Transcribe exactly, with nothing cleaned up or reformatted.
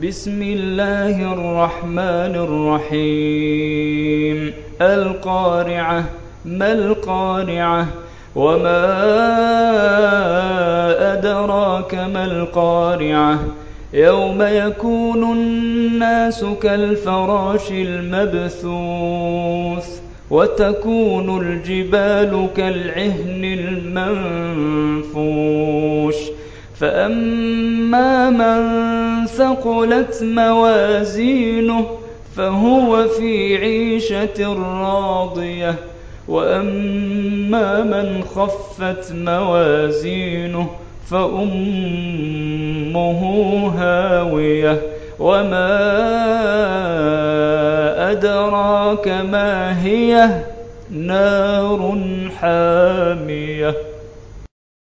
بسم الله الرحمن الرحيم القارعة ما القارعة وما أدراك ما القارعة يوم يكون الناس كالفراش المبثوث وتكون الجبال كالعهن المنفوش فأما من ثقلت موازينه فهو في عيشة راضية وأما من خفت موازينه فأمه هاوية وما أدراك ما هي نار حامية.